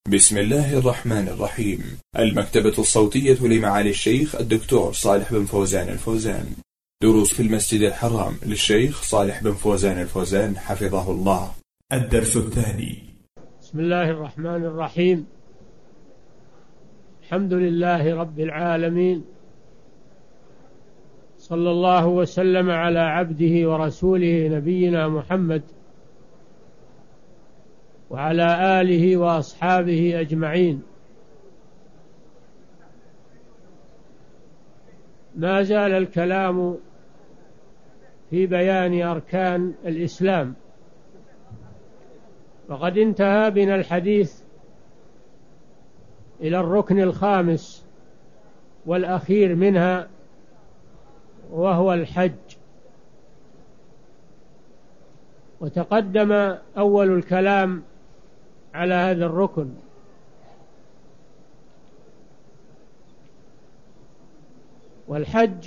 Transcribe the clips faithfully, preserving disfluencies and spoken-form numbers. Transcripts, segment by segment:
بسم الله الرحمن الرحيم. المكتبة الصوتية لمعالي الشيخ الدكتور صالح بن فوزان الفوزان. دروس في المسجد الحرام للشيخ صالح بن فوزان الفوزان حفظه الله. الدرس الثاني. بسم الله الرحمن الرحيم. الحمد لله رب العالمين، صلى الله وسلم على عبده ورسوله نبينا محمد وعلى آله وأصحابه أجمعين. ما زال الكلام في بيان أركان الإسلام، وقد انتهى بنا الحديث إلى الركن الخامس والأخير منها، وهو الحج. وتقدم أول الكلام على هذا الركن، والحج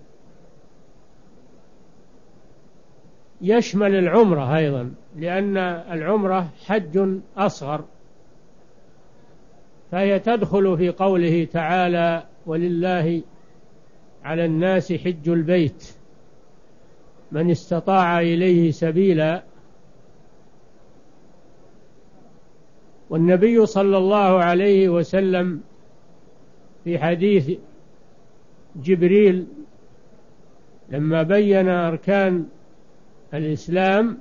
يشمل العمرة أيضا، لأن العمرة حج أصغر، فهي تدخل في قوله تعالى: ولله على الناس حج البيت من استطاع إليه سبيلا. والنبي صلى الله عليه وسلم في حديث جبريل لما بين أركان الإسلام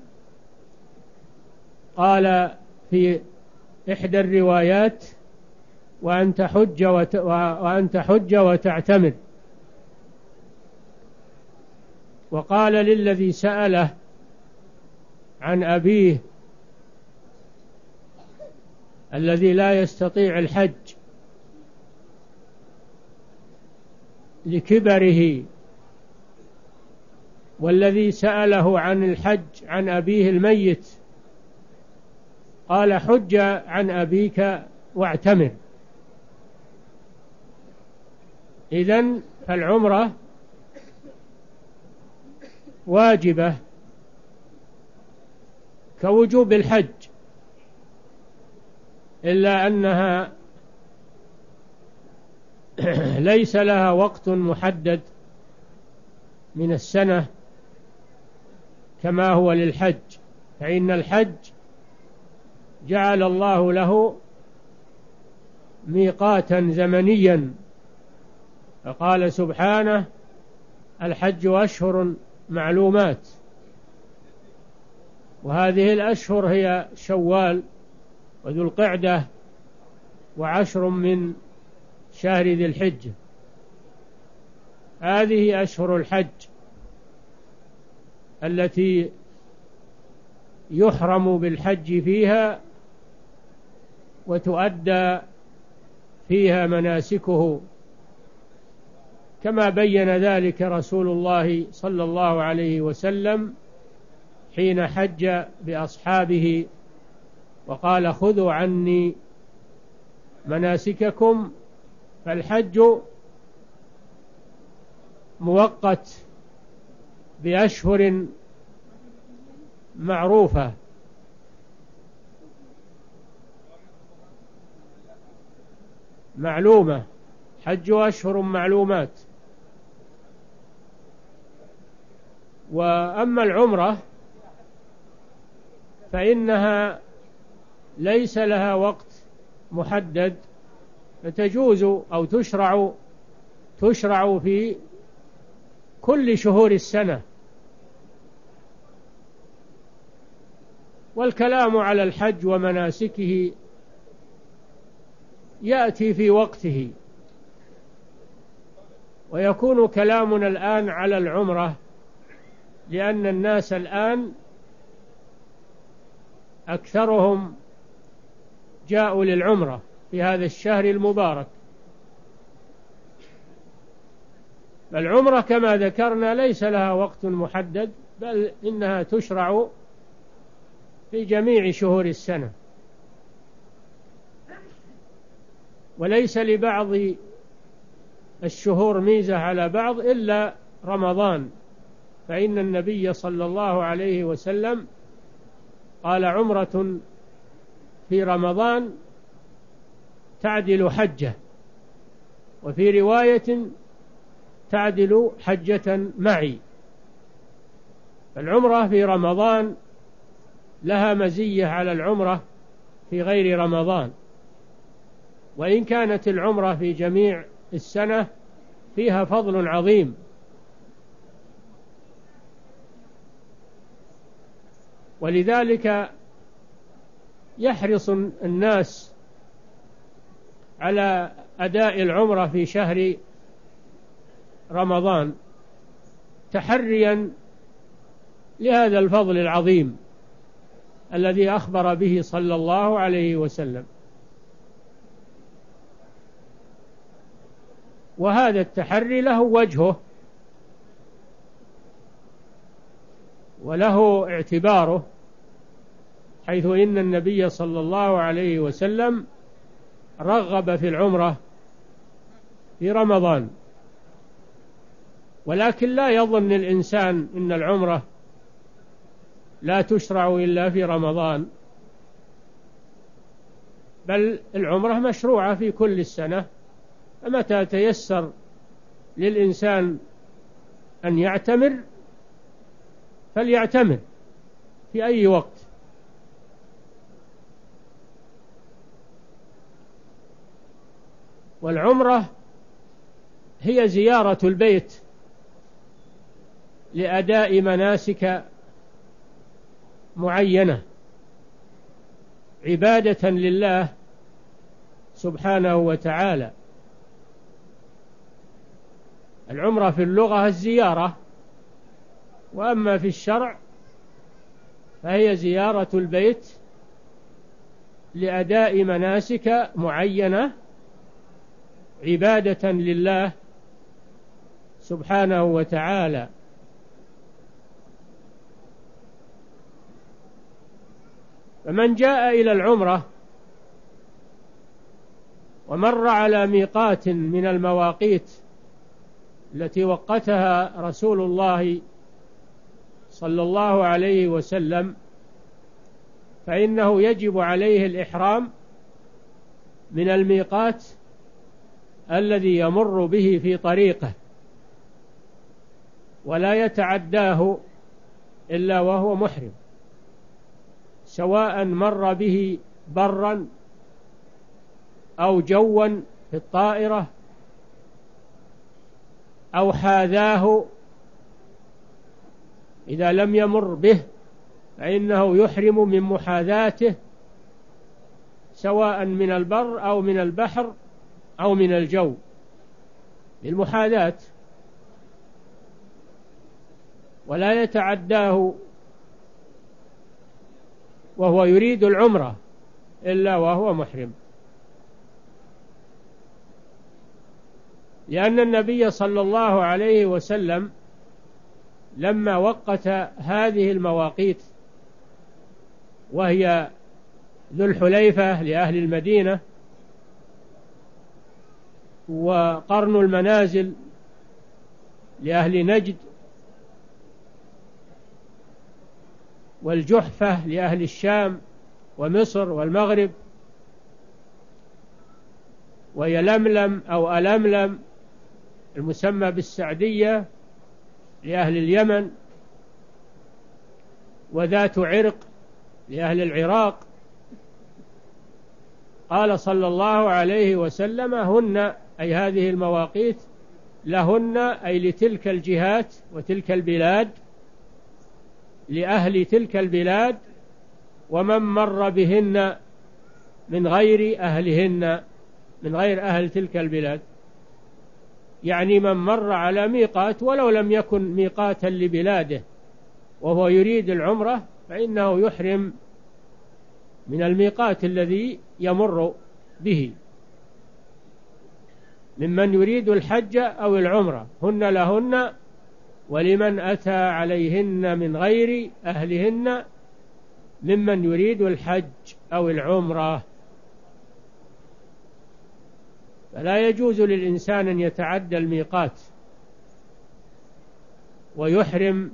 قال في إحدى الروايات: وأن تحج وت... وأن تحج وتعتمر. وقال للذي سأله عن أبيه الذي لا يستطيع الحج لكبره، والذي سأله عن الحج عن أبيه الميت، قال: حج عن أبيك واعتمر. إذن فالعمرة واجبة كوجوب الحج، إلا أنها ليس لها وقت محدد من السنة كما هو للحج، فإن الحج جعل الله له ميقاتا زمنيا، فقال سبحانه: الحج أشهر معلومات. وهذه الأشهر هي شوال وذو القعدة وعشر من شهر ذي الحجة، هذه أشهر الحج التي يحرم بالحج فيها وتؤدى فيها مناسكه، كما بين ذلك رسول الله صلى الله عليه وسلم حين حج بأصحابه وقال: خذوا عني مناسككم. فالحج موقت بأشهر معروفة، معلومة، حج أشهر معلومات. وأما العمرة فإنها ليس لها وقت محدد، فتجوز أو تشرع تشرع في كل شهور السنة. والكلام على الحج ومناسكه يأتي في وقته، ويكون كلامنا الآن على العمرة، لأن الناس الآن أكثرهم جاءوا للعمرة في هذا الشهر المبارك. فالعمرة كما ذكرنا ليس لها وقت محدد، بل إنها تشرع في جميع شهور السنة، وليس لبعض الشهور ميزة على بعض إلا رمضان، فإن النبي صلى الله عليه وسلم قال: عمرة في رمضان تعدل حجة، وفي رواية تعدل حجة معي. العمرة في رمضان لها مزية على العمرة في غير رمضان، وإن كانت العمرة في جميع السنة فيها فضل عظيم. ولذلك يحرص الناس على أداء العمرة في شهر رمضان تحريا لهذا الفضل العظيم الذي أخبر به صلى الله عليه وسلم. وهذا التحري له وجهه وله اعتباره، حيث إن النبي صلى الله عليه وسلم رغب في العمرة في رمضان. ولكن لا يظن الإنسان إن العمرة لا تشرع إلا في رمضان، بل العمرة مشروعة في كل السنة، فمتى تيسر للإنسان أن يعتمر فليعتمر في أي وقت. والعمرة هي زيارة البيت لأداء مناسك معينة عبادة لله سبحانه وتعالى. العمرة في اللغة الزيارة، وأما في الشرع فهي زيارة البيت لأداء مناسك معينة عبادة لله سبحانه وتعالى. فمن جاء إلى العمرة ومر على ميقات من المواقيت التي وقتها رسول الله صلى الله عليه وسلم، فإنه يجب عليه الإحرام من الميقات الذي يمر به في طريقه، ولا يتعداه إلا وهو محرم، سواء مر به برا أو جوا في الطائرة أو حاذاه. إذا لم يمر به فإنه يحرم من محاذاته، سواء من البر أو من البحر أو من الجو، المحاذاة، ولا يتعداه وهو يريد العمرة إلا وهو محرم. لأن النبي صلى الله عليه وسلم لما وقت هذه المواقيت، وهي ذو الحليفة لأهل المدينة، وقرن المنازل لأهل نجد، والجحفة لأهل الشام ومصر والمغرب، ويلملم أو ألملم المسمى بالسعدية لأهل اليمن، وذات عرق لأهل العراق. قال صلى الله عليه وسلم هن، أي هذه المواقيت، لهن، أي لتلك الجهات وتلك البلاد، لأهل تلك البلاد، ومن مر بهن من غير أهلهن، من غير أهل تلك البلاد، يعني من مر على ميقات ولو لم يكن ميقاتا لبلاده وهو يريد العمرة، فإنه يحرم من الميقات الذي يمر به، ممن يريد الحج أو العمرة. هن لهن ولمن أتى عليهن من غير أهلهن ممن يريد الحج أو العمرة. فلا يجوز للإنسان أن يتعدى الميقات ويحرم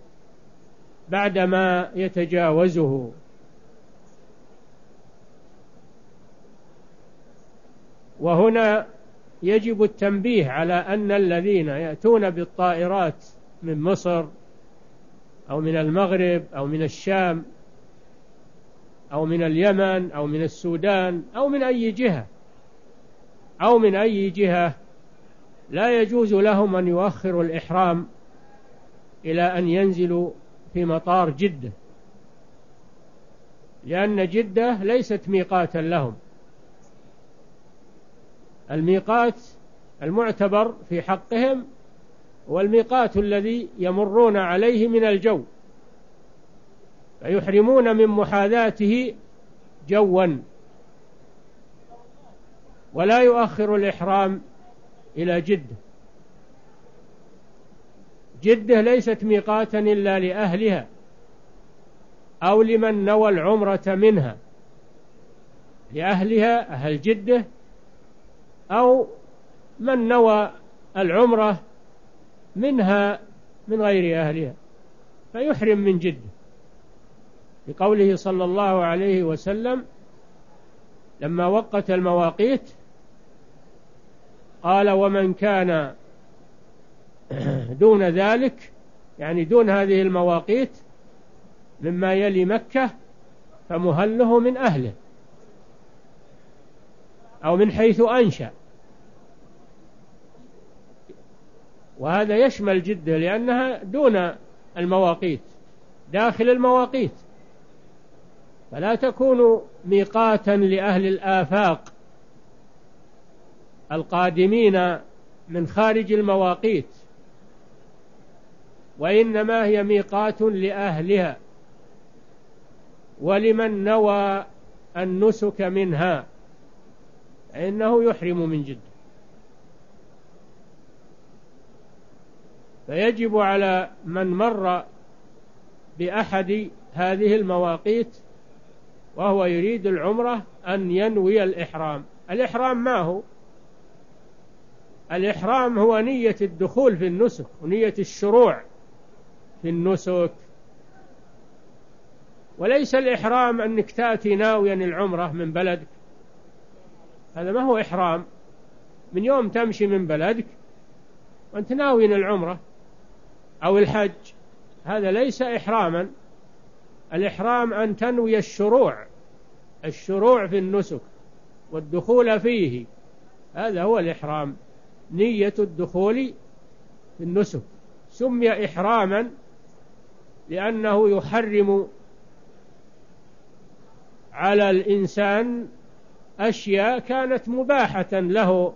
بعدما يتجاوزه. وهنا يجب التنبيه على أن الذين يأتون بالطائرات من مصر أو من المغرب أو من الشام أو من اليمن أو من السودان أو من أي جهة أو من أي جهة لا يجوز لهم أن يؤخروا الإحرام إلى أن ينزلوا في مطار جدة، لأن جدة ليست ميقاتا لهم. الميقات المعتبر في حقهم هو الميقات الذي يمرون عليه من الجو، فيحرمون من محاذاته جوا، ولا يؤخر الإحرام إلى جدة. جدة ليست ميقاتا إلا لأهلها أو لمن نوى العمرة منها، لأهلها أهل جدة أو من نوى العمرة منها من غير أهلها فيحرم من جدة، لقوله صلى الله عليه وسلم لما وقت المواقيت قال: ومن كان دون ذلك، يعني دون هذه المواقيت، مما يلي مكة فمهله من أهله أو من حيث أنشأ. وهذا يشمل جدة لأنها دون المواقيت، داخل المواقيت، فلا تكون ميقاتا لأهل الآفاق القادمين من خارج المواقيت، وإنما هي ميقات لأهلها ولمن نوى النسك منها فإنه يحرم من جدة. فيجب على من مر بأحد هذه المواقيت وهو يريد العمرة أن ينوي الإحرام. الإحرام ما هو؟ الإحرام هو نية الدخول في النسك ونية الشروع في النسك، وليس الإحرام أنك تأتي ناويا العمرة من بلدك، هذا ما هو إحرام. من يوم تمشي من بلدك وأنت ناوي العمرة أو الحج، هذا ليس إحراما. الإحرام أن تنوي الشروع الشروع في النسك والدخول فيه، هذا هو الإحرام، نية الدخول في النسك. سمي إحراما لأنه يحرم على الإنسان أشياء كانت مباحة له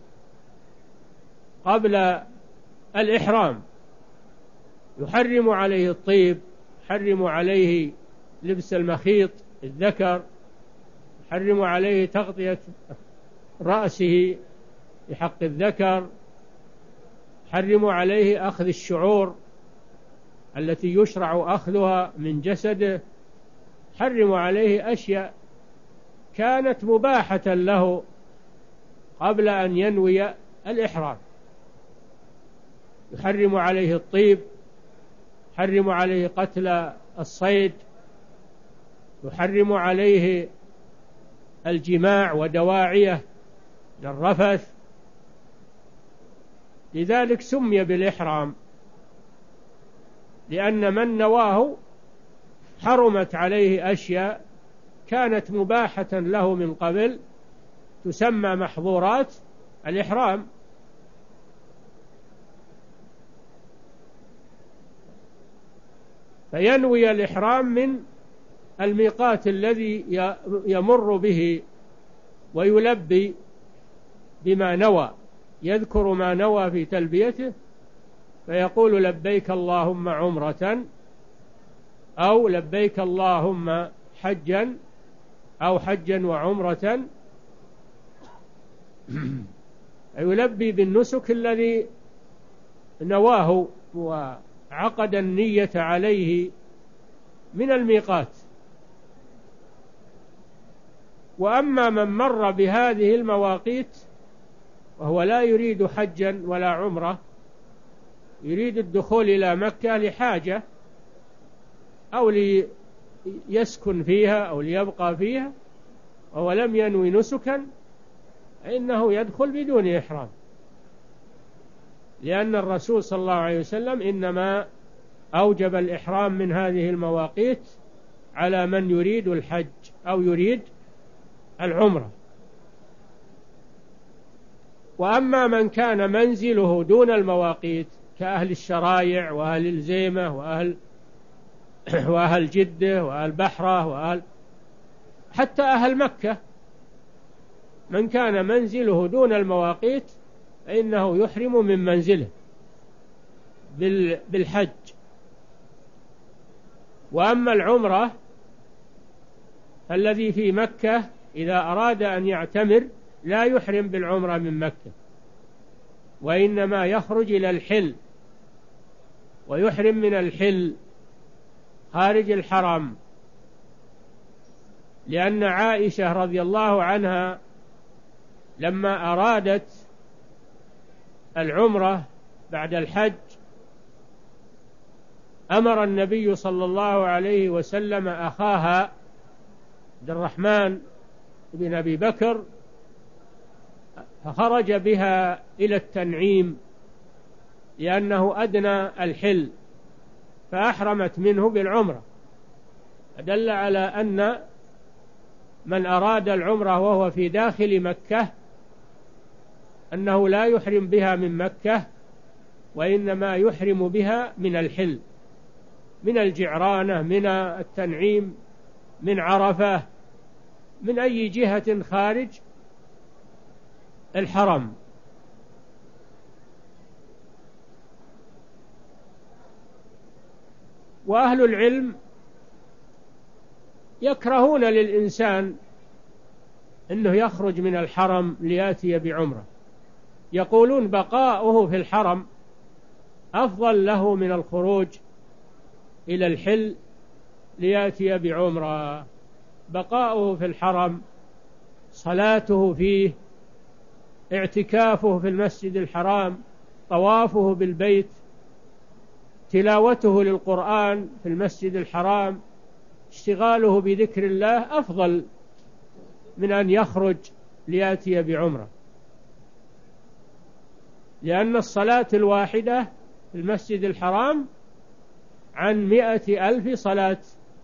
قبل الإحرام، يحرم عليه الطيب، يحرم عليه لبس المخيط الذكر، يحرم عليه تغطية رأسه بحق الذكر، يحرم عليه أخذ الشعور التي يشرع أخذها من جسده، يحرم عليه أشياء كانت مباحة له قبل أن ينوي الإحرام. يحرم عليه الطيب، يحرم عليه قتل الصيد، يحرم عليه الجماع ودواعيه للرفث. لذلك سمي بالإحرام، لأن من نواه حرمت عليه أشياء كانت مباحة له من قبل، تسمى محظورات الإحرام. فينوي الإحرام من الميقات الذي يمر به ويلبي بما نوى، يذكر ما نوى في تلبيته فيقول: لبيك اللهم عمرة، أو لبيك اللهم حجا، أو حجا وعمرة. يلبي بالنسك الذي نواه وعقد النية عليه من الميقات. وأما من مر بهذه المواقيت وهو لا يريد حجا ولا عمرة، يريد الدخول إلى مكة لحاجة أو ليسكن فيها أو ليبقى فيها وهو لم ينوي نسكا، فإنه يدخل بدون إحرام، لأن الرسول صلى الله عليه وسلم إنما أوجب الإحرام من هذه المواقيت على من يريد الحج أو يريد العمرة. وأما من كان منزله دون المواقيت كأهل الشرايع وأهل الزيمة وأهل وأهل جدة وأهل بحرة وأهل حتى أهل مكة، من كان منزله دون المواقيت فإنه يحرم من منزله بالحج. وأما العمرة الذي في مكة إذا أراد أن يعتمر لا يحرم بالعمرة من مكة، وإنما يخرج إلى الحل ويحرم من الحل خارج الحرم، لأن عائشة رضي الله عنها لما أرادت العمرة بعد الحج أمر النبي صلى الله عليه وسلم أخاها عبد الرحمن بن أبي بكر فخرج بها إلى التنعيم لأنه أدنى الحل، فأحرمت منه بالعمرة، دل على أن من أراد العمرة وهو في داخل مكة أنه لا يحرم بها من مكة، وإنما يحرم بها من الحل، من الجعرانة، من التنعيم، من عرفة، من أي جهة خارج الحرم. وأهل العلم يكرهون للإنسان أنه يخرج من الحرم ليأتي بعمرة، يقولون بقاؤه في الحرم أفضل له من الخروج إلى الحل ليأتي بعمرة. بقاؤه في الحرم، صلاته فيه، اعتكافه في المسجد الحرام، طوافه بالبيت، تلاوته للقرآن في المسجد الحرام، اشتغاله بذكر الله أفضل من أن يخرج ليأتي بعمرة، لأن الصلاة الواحدة في المسجد الحرام عن مئة ألف صلاة،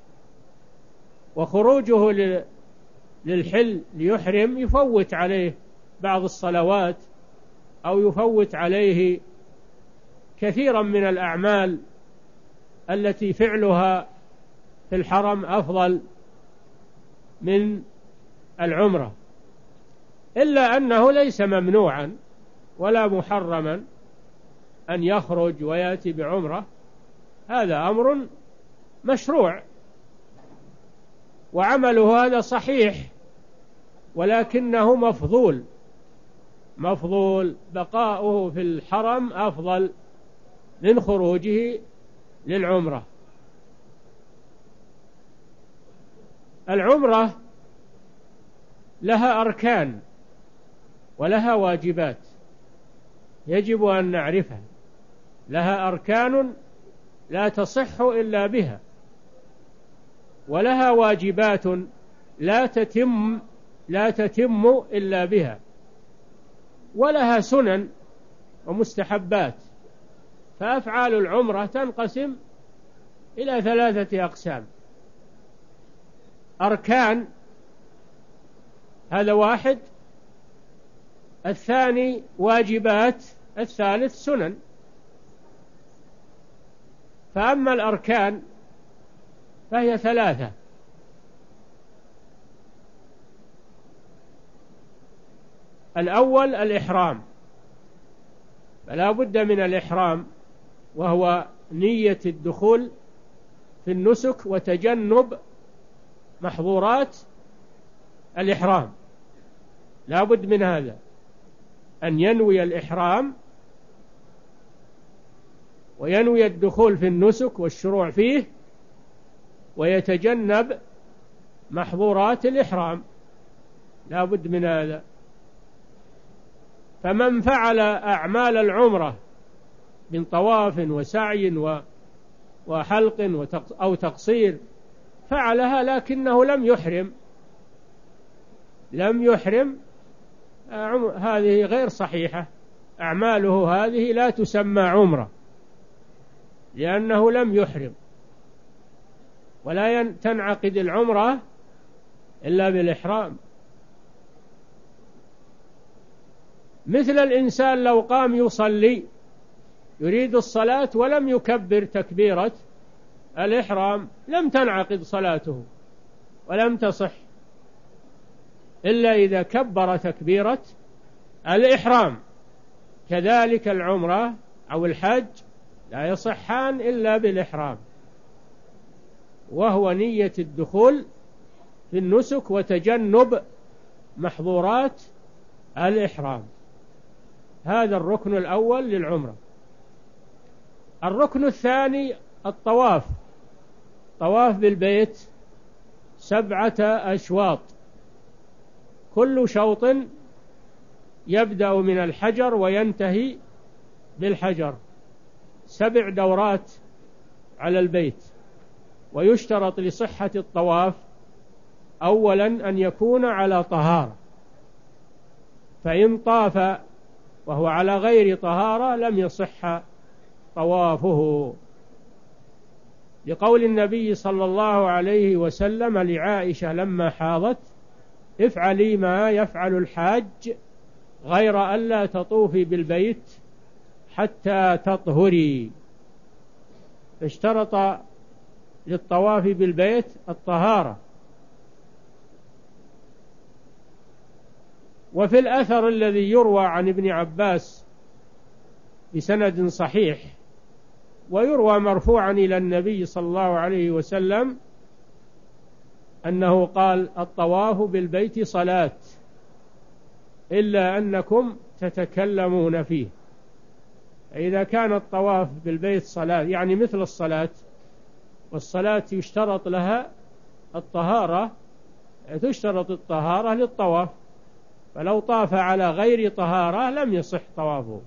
وخروجه للحل ليحرم يفوت عليه بعض الصلوات أو يفوت عليه كثيرا من الأعمال التي فعلها في الحرم أفضل من العمرة، إلا أنه ليس ممنوعا ولا محرما أن يخرج ويأتي بعمرة، هذا أمر مشروع وعمله هذا صحيح، ولكنه مفضول مفضول بقاؤه في الحرم أفضل من خروجه للعمرة. العمرة لها أركان ولها واجبات يجب أن نعرفها، لها أركان لا تصح إلا بها، ولها واجبات لا تتم لا تتم إلا بها، ولها سنن ومستحبات. فأفعال العمرة تنقسم إلى ثلاثة أقسام: أركان، هذا واحد، الثاني واجبات، الثالث سنن. فأما الأركان فهي ثلاثة: الأول الإحرام، فلا بد من الإحرام، وهو نية الدخول في النسك وتجنب محظورات الإحرام، لا بد من هذا، أن ينوي الإحرام وينوي الدخول في النسك والشروع فيه ويتجنب محظورات الإحرام، لا بد من هذا. فمن فعل أعمال العمرة من طواف وسعي وحلق أو تقصير فعلها لكنه لم يحرم لم يحرم هذه غير صحيحة، أعماله هذه لا تسمى عمرة لأنه لم يحرم، ولا تنعقد العمرة إلا بالإحرام. مثل الإنسان لو قام يصلي يريد الصلاة ولم يكبر تكبيرة الإحرام لم تنعقد صلاته ولم تصح إلا إذا كبر تكبيرة الإحرام. كذلك العمرة أو الحج لا يصحان إلا بالإحرام، وهو نية الدخول في النسك وتجنب محظورات الإحرام. هذا الركن الأول للعمرة. الركن الثاني الطواف، طواف بالبيت سبعة أشواط، كل شوط يبدأ من الحجر وينتهي بالحجر، سبع دورات على البيت. ويشترط لصحة الطواف أولا أن يكون على طهارة، فإن طاف وهو على غير طهارة لم يصح طوافه، لقول النبي صلى الله عليه وسلم لعائشة لما حاضت: افعلي ما يفعل الحاج غير ألا تطوفي بالبيت حتى تطهري. فاشترط للطواف بالبيت الطهارة. وفي الأثر الذي يروى عن ابن عباس بسند صحيح ويروى مرفوعا إلى النبي صلى الله عليه وسلم أنه قال: الطواف بالبيت صلاة إلا أنكم تتكلمون فيه. إذا كان الطواف بالبيت صلاة يعني مثل الصلاة، والصلاة يشترط لها الطهارة، تشترط الطهارة للطواف، فلو طاف على غير طهارة لم يصح طوافه.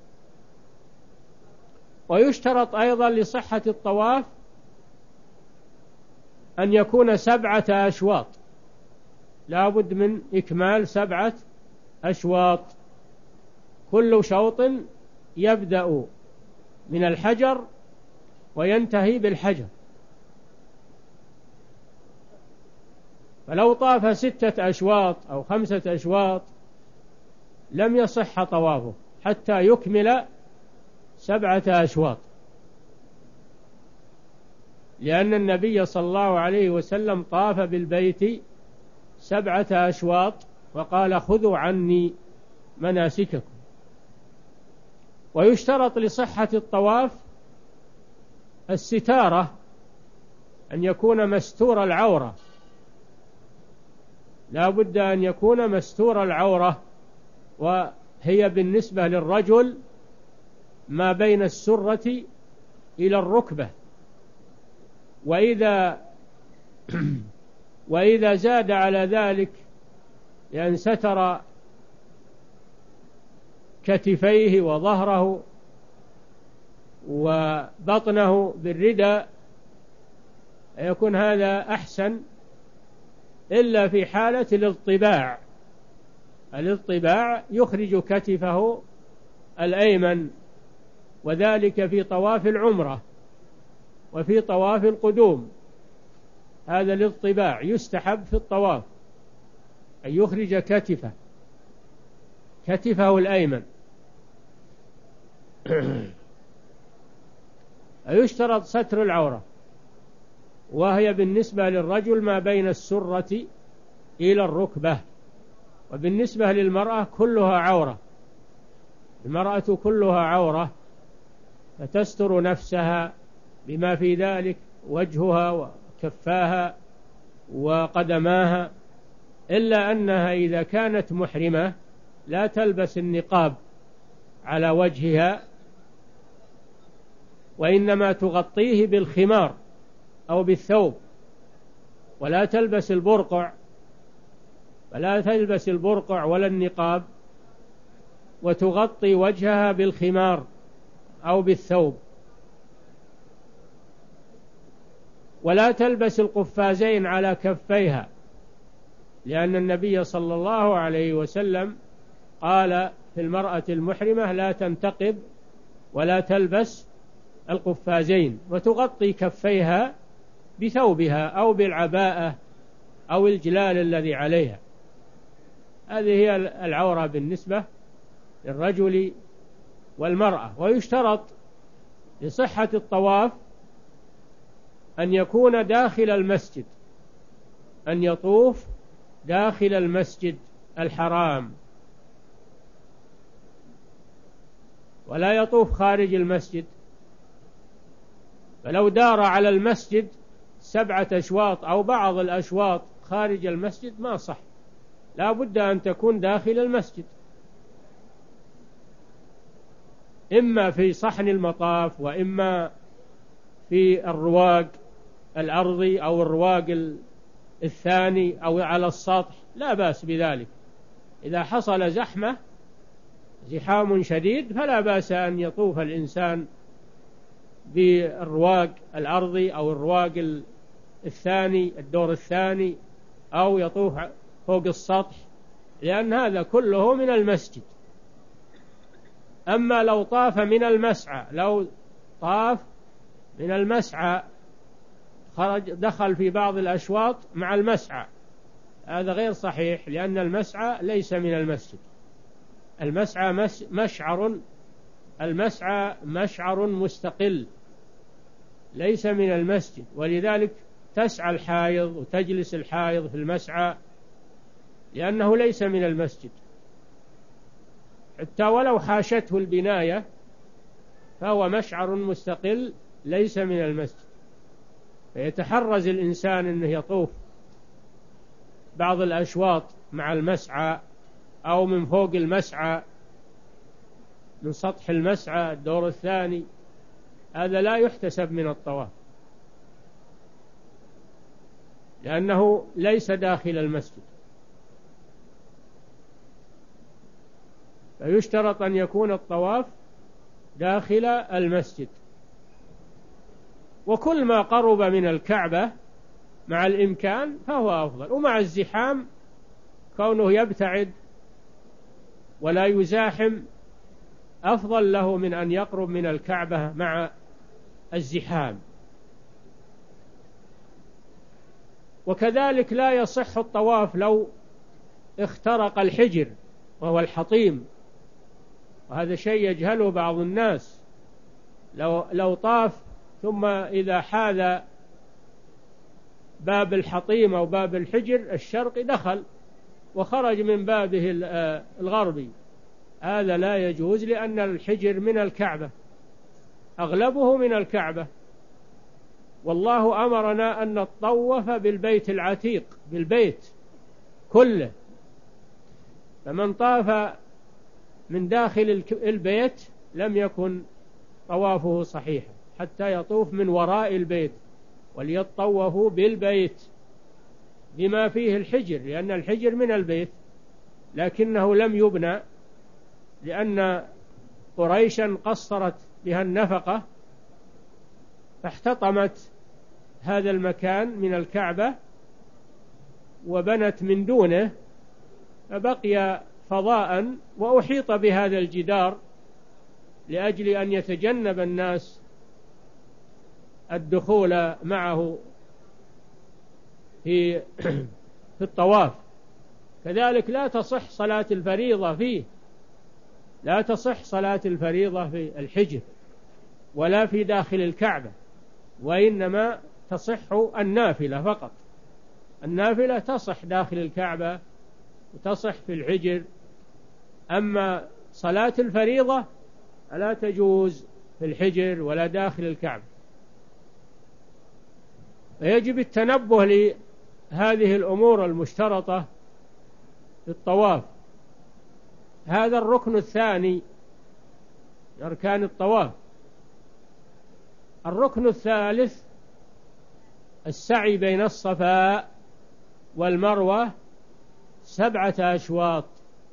ويشترط أيضا لصحة الطواف أن يكون سبعة أشواط، لا بد من إكمال سبعة أشواط، كل شوط يبدأ من الحجر وينتهي بالحجر. فلو طاف ستة أشواط أو خمسة أشواط لم يصح طوافه حتى يكمل سبعة أشواط، لأن النبي صلى الله عليه وسلم طاف بالبيت سبعة أشواط وقال: خذوا عني مناسككم. ويشترط لصحة الطواف الستارة، أن يكون مستور العورة، لا بد أن يكون مستور العورة، وهي بالنسبة للرجل ما بين السرة إلى الركبة، وإذا وإذا زاد على ذلك لأن ستر كتفيه وظهره وبطنه بالرداء يكون هذا أحسن، إلا في حالة الاضطباع. الاضطباع يخرج كتفه الأيمن، وذلك في طواف العمرة وفي طواف القدوم. هذا الاضطباع يستحب في الطواف أن يخرج كتفه كتفه الأيمن. يشترط ستر العورة، وهي بالنسبة للرجل ما بين السرة إلى الركبة، وبالنسبة للمرأة كلها عورة. المرأة كلها عورة، فتستر نفسها بما في ذلك وجهها وكفاها وقدماها، إلا أنها إذا كانت محرمة لا تلبس النقاب على وجهها، وإنما تغطيه بالخمار أو بالثوب، ولا تلبس البرقع ولا تلبس البرقع ولا النقاب، وتغطي وجهها بالخمار أو بالثوب. ولا تلبس القفازين على كفيها، لأن النبي صلى الله عليه وسلم قال في المرأة المحرمة لا تنتقب ولا تلبس القفازين وتغطي كفيها بثوبها أو بالعباءة أو الجلال الذي عليها. هذه هي العورة بالنسبة للرجل والمرأة. ويشترط لصحة الطواف أن يكون داخل المسجد، أن يطوف داخل المسجد الحرام، ولا يطوف خارج المسجد. فلو دار على المسجد سبعة أشواط أو بعض الأشواط خارج المسجد ما صح، لا بد أن تكون داخل المسجد، إما في صحن المطاف وإما في الرواق الأرضي أو الرواق الثاني أو على السطح، لا بأس بذلك. إذا حصل زحمة زحام شديد فلا بأس أن يطوف الإنسان بالرواق الأرضي أو الرواق الثاني الدور الثاني أو يطوف فوق السطح، لأن هذا كله من المسجد. أما لو طاف من المسعى، لو طاف من المسعى خرج دخل في بعض الأشواط مع المسعى، هذا غير صحيح، لأن المسعى ليس من المسجد. المسعى مشعر المسعى مشعر مستقل ليس من المسجد، ولذلك تسعى الحائض وتجلس الحائض في المسعى لأنه ليس من المسجد، حتى ولو حاشته البناية فهو مشعر مستقل ليس من المسجد. فيتحرز الإنسان أنه يطوف بعض الأشواط مع المسعى أو من فوق المسعى من سطح المسعى الدور الثاني، هذا لا يحتسب من الطواف لأنه ليس داخل المسجد. فيشترط أن يكون الطواف داخل المسجد، وكل ما قرب من الكعبة مع الإمكان فهو أفضل، ومع الزحام كونه يبتعد ولا يزاحم أفضل له من أن يقرب من الكعبة مع الزحام. وكذلك لا يصح الطواف لو اخترق الحجر وهو الحطيم، وهذا شيء يجهله بعض الناس. لو, لو طاف ثم إذا حاذ باب الحطيم أو باب الحجر الشرقي دخل وخرج من بابه الغربي، هذا لا يجوز، لأن الحجر من الكعبة، أغلبه من الكعبة، والله أمرنا أن نطوف بالبيت العتيق، بالبيت كله. فمن طاف من داخل البيت لم يكن طوافه صحيحا حتى يطوف من وراء البيت، وليطوفوا بالبيت بما فيه الحجر، لأن الحجر من البيت لكنه لم يبنى، لأن قريشا قصرت بها النفقة فاحتطمت هذا المكان من الكعبة وبنت من دونه، فبقي فضاء وأحيط بهذا الجدار لأجل أن يتجنب الناس الدخول معه في في الطواف. كذلك لا تصح صلاة الفريضة فيه، لا تصح صلاة الفريضة في الحجر ولا في داخل الكعبة، وإنما تصح النافلة فقط. النافلة تصح داخل الكعبة وتصح في الحجر، أما صلاة الفريضة لا تجوز في الحجر ولا داخل الكعبة. فيجب التنبه لهذه الأمور المشترطة في الطواف. هذا الركن الثاني أركان الطواف. الركن الثالث السعي بين الصفا والمروة سبعة أشواط،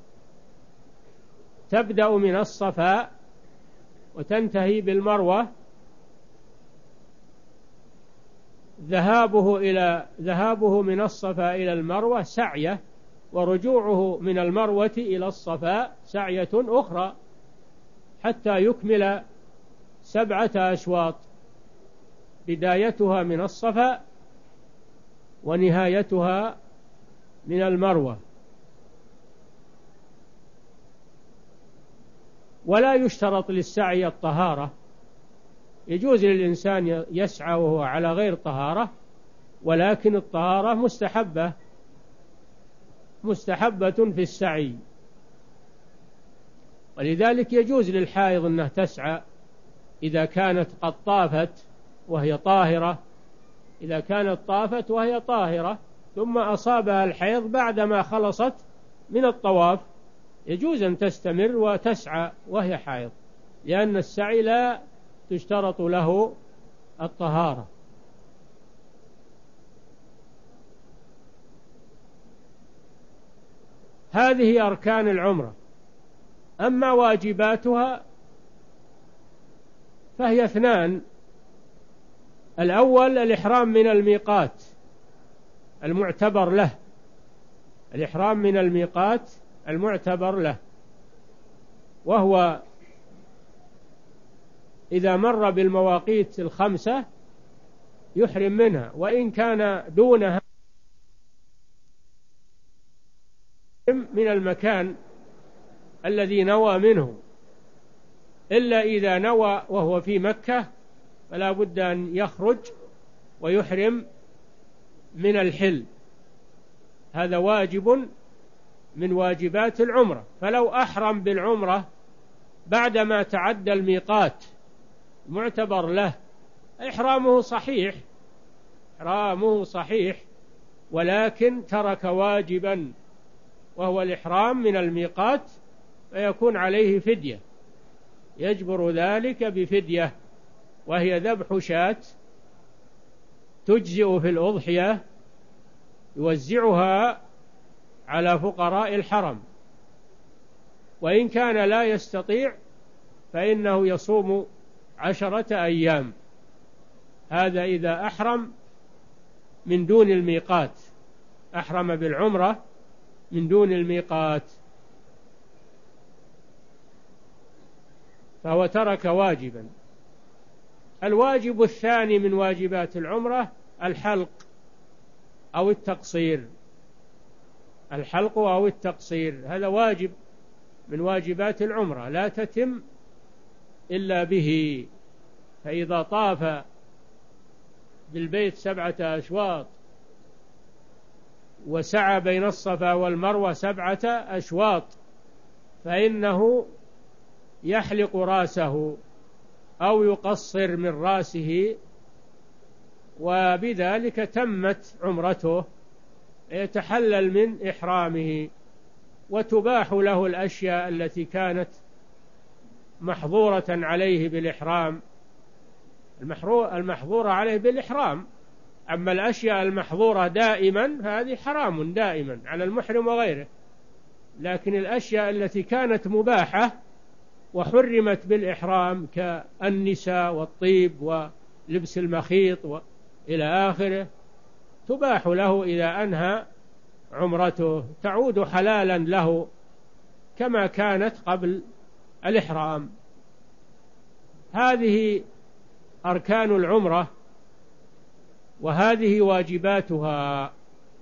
تبدأ من الصفا وتنتهي بالمروة. ذهابه إلى ذهابه من الصفا إلى المروة سعية ورجوعه من المروة إلى الصفا سعية أخرى حتى يكمل سبعة أشواط، بدايتها من الصفا ونهايتها من المروة. ولا يشترط للسعي الطهارة، يجوز للإنسان يسعى وهو على غير طهارة، ولكن الطهارة مستحبة مستحبة في السعي. ولذلك يجوز للحائض أنها تسعى إذا كانت قد طافت وهي طاهرة، إذا كانت طافت وهي طاهرة ثم أصابها الحيض بعدما خلصت من الطواف، يجوز أن تستمر وتسعى وهي حائض، لأن السعي لا تشترط له الطهارة. هذه أركان العمرة. أما واجباتها فهي اثنان: الأول الإحرام من الميقات المعتبر له، الإحرام من الميقات المعتبر له، وهو إذا مر بالمواقيت الخمسة يحرم منها، وإن كان دونها من المكان الذي نوى منه، إلا إذا نوى وهو في مكة فلا بد أن يخرج ويحرم من الحل، هذا واجب من واجبات العمرة. فلو أحرم بالعمرة بعدما تعدى الميقات معتبر له، إحرامه صحيح إحرامه صحيح ولكن ترك واجبا وهو الإحرام من الميقات، فيكون عليه فدية، يجبر ذلك بفدية، وهي ذبح شاة تجزئ في الأضحية يوزعها على فقراء الحرم. وإن كان لا يستطيع فإنه يصوم عشرة أيام، هذا إذا أحرم من دون الميقات، أحرم بالعمرة من دون الميقات، فهو ترك واجبا. الواجب الثاني من واجبات العمرة الحلق أو التقصير، الحلق أو التقصير هذا واجب من واجبات العمرة لا تتم إلا به. فإذا طاف بالبيت سبعة أشواط وسعى بين الصفا والمروة سبعة أشواط فإنه يحلق رأسه أو يقصر من رأسه، وبذلك تمت عمرته، يتحلل من إحرامه، وتباح له الأشياء التي كانت محظورة عليه بالإحرام، المحظورة عليه بالإحرام. أما الأشياء المحظورة دائما هذه حرام دائما على المحرم وغيره، لكن الأشياء التي كانت مباحة وحرمت بالإحرام كالنساء والطيب ولبس المخيط إلى آخره تباح له إذا أنهى عمرته، تعود حلالا له كما كانت قبل الإحرام. هذه أركان العمرة وهذه واجباتها.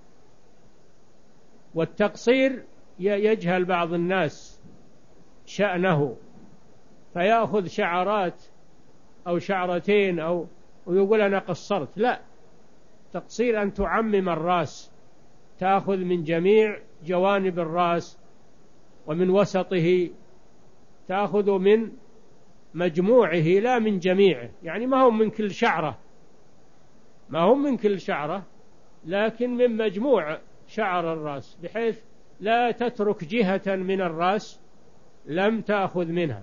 والتقصير يجهل بعض الناس شأنه فيأخذ شعرات أو شعرتين أو ويقول أنا قصرت، لا، تقصير أن تعمم الرأس، تأخذ من جميع جوانب الرأس ومن وسطه، تأخذ من مجموعه لا من جميعه، يعني ما هم من كل شعرة ما هم من كل شعرة لكن من مجموع شعر الرأس، بحيث لا تترك جهة من الرأس لم تأخذ منها.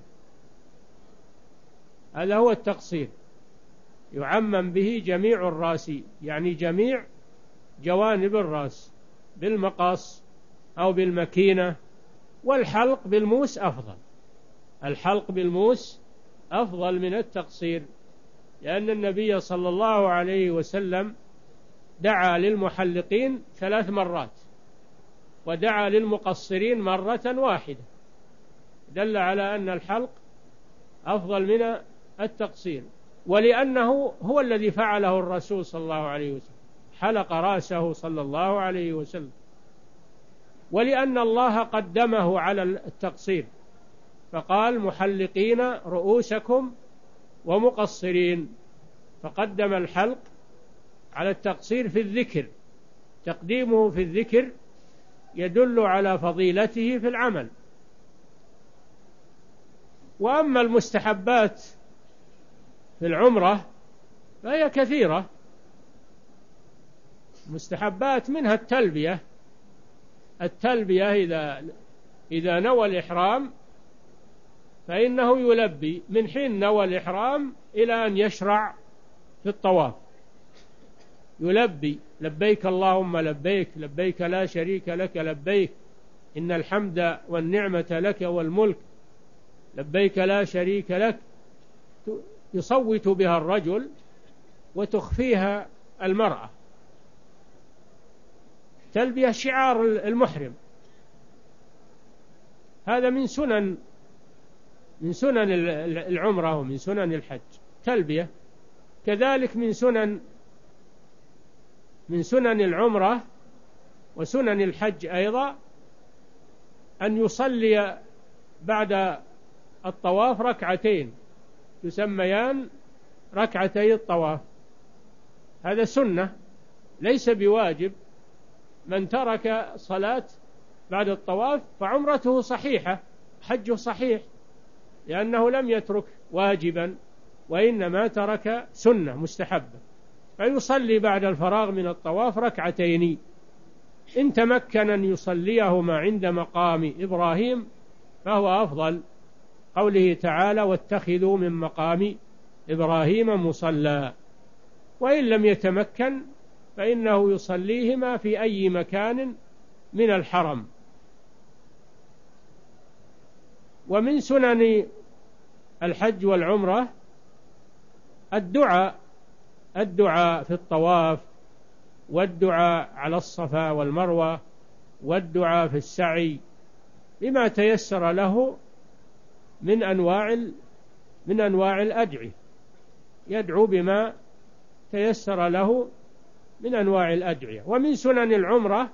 هذا هو التقصير، يعمم به جميع الرأس، يعني جميع جوانب الرأس بالمقص أو بالمكينة. والحلق بالموس أفضل، الحلق بالموس أفضل من التقصير، لأن النبي صلى الله عليه وسلم دعا للمحلقين ثلاث مرات، ودعا للمقصرين مرة واحدة، دل على أن الحلق أفضل من التقصير، ولأنه هو الذي فعله الرسول صلى الله عليه وسلم، حلق رأسه صلى الله عليه وسلم، ولأن الله قدمه على التقصير فقال محلقين رؤوسكم ومقصرين، فقدم الحلق على التقصير في الذكر، تقديمه في الذكر يدل على فضيلته في العمل. وأما المستحبات في العمرة فهي كثيرة، مستحبات منها التلبية، التلبية إذا إذا نوى الإحرام فإنه يلبي من حين نوى الإحرام إلى أن يشرع في الطواف، يلبي لبيك اللهم لبيك، لبيك لا شريك لك لبيك، إن الحمد والنعمة لك والملك، لبيك لا شريك لك، يصوت بها الرجل وتخفيها المرأة. تلبية شعار المحرم، هذا من سنن من سنن العمرة ومن سنن الحج تلبية. كذلك من سنن من سنن العمرة وسنن الحج أيضا أن يصلي بعد الطواف ركعتين تسميان ركعتي الطواف، هذا سنة ليس بواجب. من ترك صلاة بعد الطواف فعمرته صحيحة، حجه صحيح، لأنه لم يترك واجبا وإنما ترك سنة مستحبة، فيصلي بعد الفراغ من الطواف ركعتين، إن تمكن أن يصليهما عند مقام إبراهيم فهو أفضل، قوله تعالى واتخذوا من مقام إبراهيم مصلى، وإن لم يتمكن فإنه يصليهما في أي مكان من الحرم. ومن سنن الحج والعمرة الدعاء الدعاء في الطواف، والدعاء على الصفا والمروة، والدعاء في السعي بما تيسر له من أنواع من أنواع الأدعية، يدعو بما تيسر له من أنواع الأدعية. ومن سنن العمرة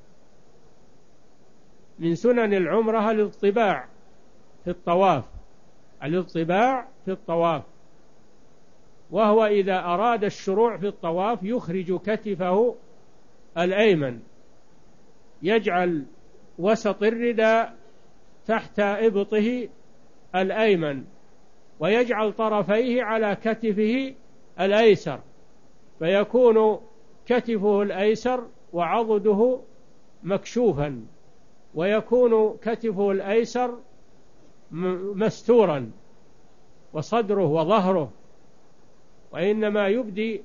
من سنن العمرة الاطباع في الطواف، الاطباع في الطواف، وهو إذا أراد الشروع في الطواف يخرج كتفه الأيمن، يجعل وسط الرداء تحت إبطه الأيمن، ويجعل طرفيه على كتفه الأيسر، فيكون كتفه الأيسر وعضده مكشوفا، ويكون كتفه الأيسر مستورا وصدره وظهره، وإنما يبدي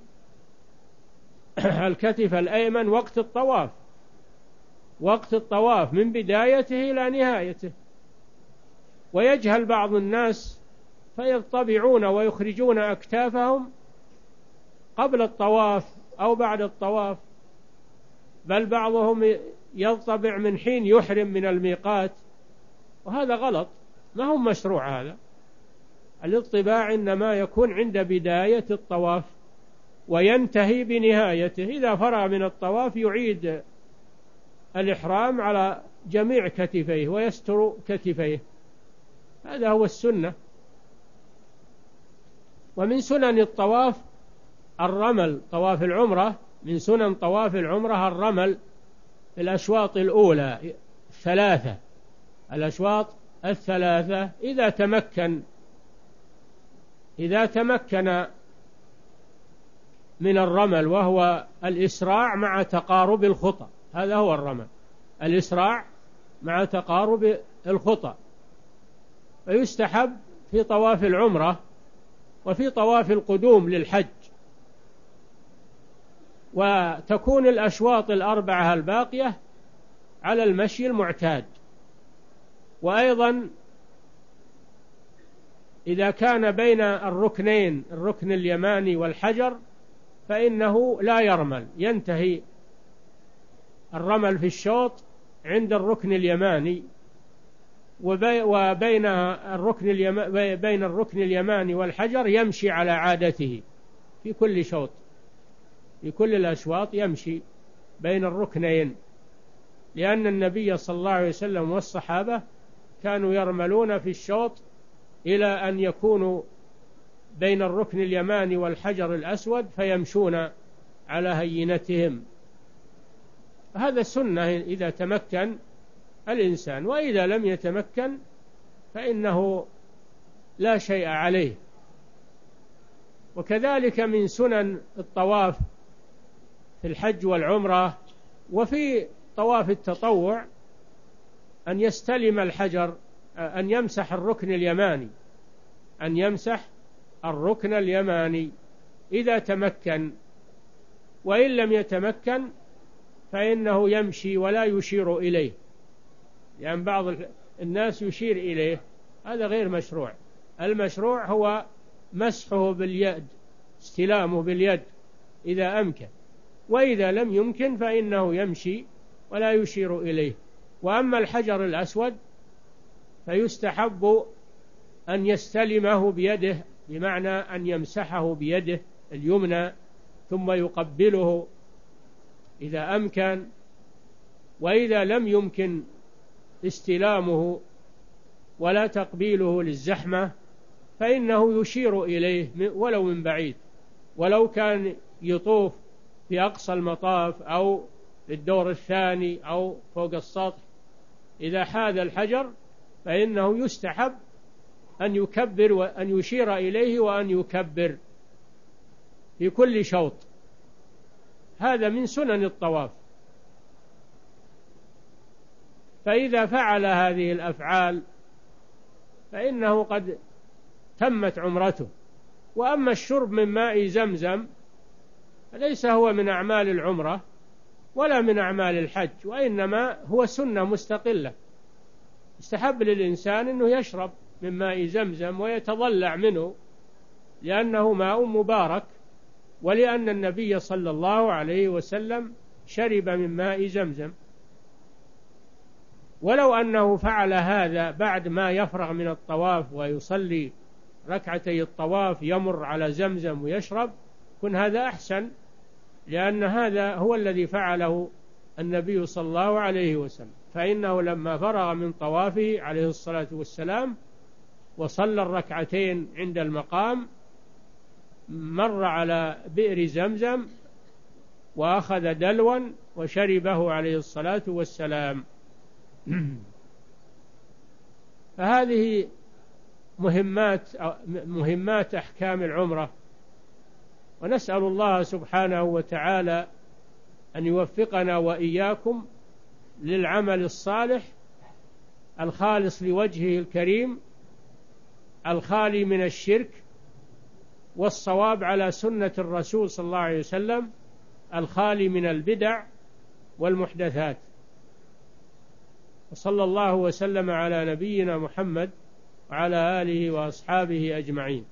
الكتف الأيمن وقت الطواف وقت الطواف من بدايته إلى نهايته. ويجهل بعض الناس فيطبعون ويخرجون أكتافهم قبل الطواف أو بعد الطواف، بل بعضهم يطبع من حين يحرم من الميقات، وهذا غلط، ما هو مشروع. هذا الاطباع إنما يكون عند بداية الطواف وينتهي بنهايته، إذا فرغ من الطواف يعيد الإحرام على جميع كتفيه ويستر كتفيه، هذا هو السنة. ومن سنن الطواف الرمل، طواف العمرة من سنن طواف العمرة الرمل في الأشواط الأولى الثلاثة، الأشواط الثلاثة إذا تمكن إذا تمكن من الرمل، وهو الإسراع مع تقارب الخطى، هذا هو الرمل، الإسراع مع تقارب الخطى. فيستحب في طواف العمرة وفي طواف القدوم للحج. وتكون الأشواط الأربعة الباقية على المشي المعتاد. وأيضا إذا كان بين الركنين الركن اليماني والحجر فإنه لا يرمل، ينتهي الرمل في الشوط عند الركن اليماني، وبين الركن اليماني بين الركن اليماني والحجر يمشي على عادته في كل شوط، في كل الأشواط يمشي بين الركنين، لأن النبي صلى الله عليه وسلم والصحابة كانوا يرملون في الشوط إلى أن يكونوا بين الركن اليماني والحجر الأسود فيمشون على هينتهم. هذا سنة إذا تمكن الإنسان، وإذا لم يتمكن فإنه لا شيء عليه. وكذلك من سنن الطواف في الحج والعمرة وفي طواف التطوع أن يستلم الحجر، أن يمسح الركن اليماني، أن يمسح الركن اليماني إذا تمكن، وإن لم يتمكن فإنه يمشي ولا يشير إليه، لأن يعني بعض الناس يشير إليه، هذا غير مشروع. المشروع هو مسحه باليد، استلامه باليد إذا أمكن، وإذا لم يمكن فإنه يمشي ولا يشير إليه. وأما الحجر الأسود فيستحب أن يستلمه بيده، بمعنى أن يمسحه بيده اليمنى ثم يقبله إذا أمكن، وإذا لم يمكن استلامه ولا تقبيله للزحمة فإنه يشير إليه ولو من بعيد، ولو كان يطوف في أقصى المطاف أو في الدور الثاني أو فوق السطح. إذا حاذ الحجر فإنه يستحب أن يكبر وأن يشير إليه وأن يكبر في كل شوط. هذا من سنن الطواف. فإذا فعل هذه الأفعال فإنه قد تمت عمرته. وأما الشرب من ماء زمزم ليس هو من أعمال العمرة ولا من أعمال الحج، وإنما هو سنة مستقلة. استحب للإنسان أنه يشرب من ماء زمزم ويتضلع منه، لأنه ماء مبارك، ولأن النبي صلى الله عليه وسلم شرب من ماء زمزم. ولو أنه فعل هذا بعد ما يفرغ من الطواف ويصلي ركعتي الطواف يمر على زمزم ويشرب، كن هذا أحسن، لأن هذا هو الذي فعله النبي صلى الله عليه وسلم. فإنه لما فرغ من طوافه عليه الصلاة والسلام وصلى الركعتين عند المقام مر على بئر زمزم وأخذ دلوا وشربه عليه الصلاة والسلام. فهذه مهمات مهمات أحكام العمرة، ونسأل الله سبحانه وتعالى أن يوفقنا وإياكم للعمل الصالح الخالص لوجهه الكريم الخالي من الشرك، والصواب على سنة الرسول صلى الله عليه وسلم الخالي من البدع والمحدثات. وصلى الله وسلم على نبينا محمد وعلى آله وأصحابه أجمعين.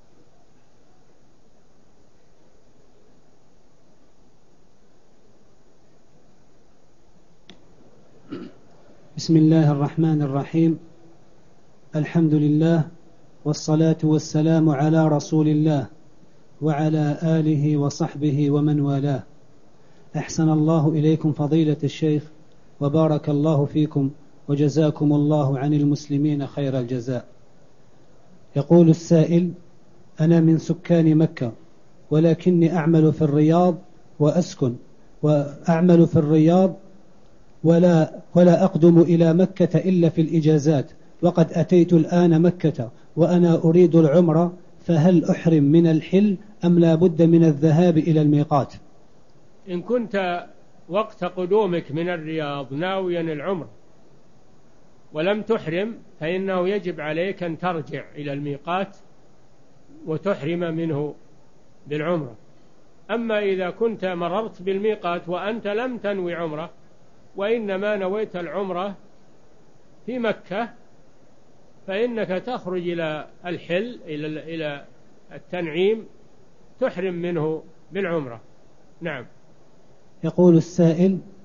بسم الله الرحمن الرحيم. الحمد لله والصلاة والسلام على رسول الله وعلى آله وصحبه ومن والاه. أحسن الله إليكم فضيلة الشيخ، وبارك الله فيكم، وجزاكم الله عن المسلمين خير الجزاء. يقول السائل: أنا من سكان مكة، ولكني أعمل في الرياض وأسكن وأعمل في الرياض ولا, ولا أقدم إلى مكة إلا في الإجازات، وقد أتيت الآن مكة وأنا أريد العمرة، فهل أحرم من الحل أم لا بد من الذهاب إلى الميقات؟ إن كنت وقت قدومك من الرياض ناويا العمرة ولم تحرم فإنه يجب عليك أن ترجع إلى الميقات وتحرم منه بالعمرة. أما إذا كنت مررت بالميقات وأنت لم تنوي عمرة وإنما نويت العمرة في مكة، فإنك تخرج إلى الحل إلى إلى التنعيم تحرم منه بالعمرة. نعم. يقول السائل: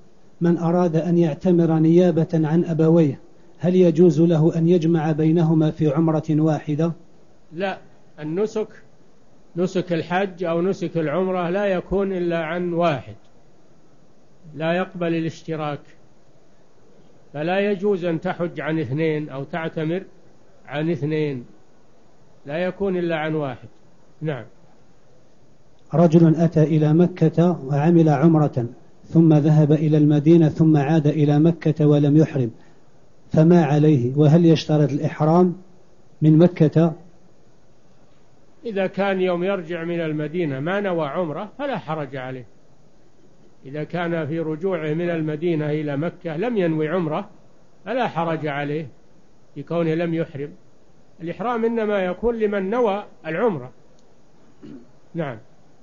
من أراد أن يعتمر نيابة عن أبويه هل يجوز له أن يجمع بينهما في عمرة واحدة؟ لا، النسك نسك الحج أو نسك العمرة لا يكون إلا عن واحد، لا يقبل الاشتراك، فلا يجوز أن تحج عن اثنين أو تعتمر عن اثنين، لا يكون إلا عن واحد. نعم. رجل أتى إلى مكة وعمل عمرة ثم ذهب إلى المدينة ثم عاد إلى مكة ولم يحرم، فما عليه؟ وهل يشترط الإحرام من مكة؟ إذا كان يوم يرجع من المدينة ما نوى عمرة فلا حرج عليه. إذا كان في رجوعه من المدينة إلى مكة لم ينوي عمرة فلا حرج عليه في كونه لم يحرم. الإحرام إنما يكون لمن نوى العمرة. نعم.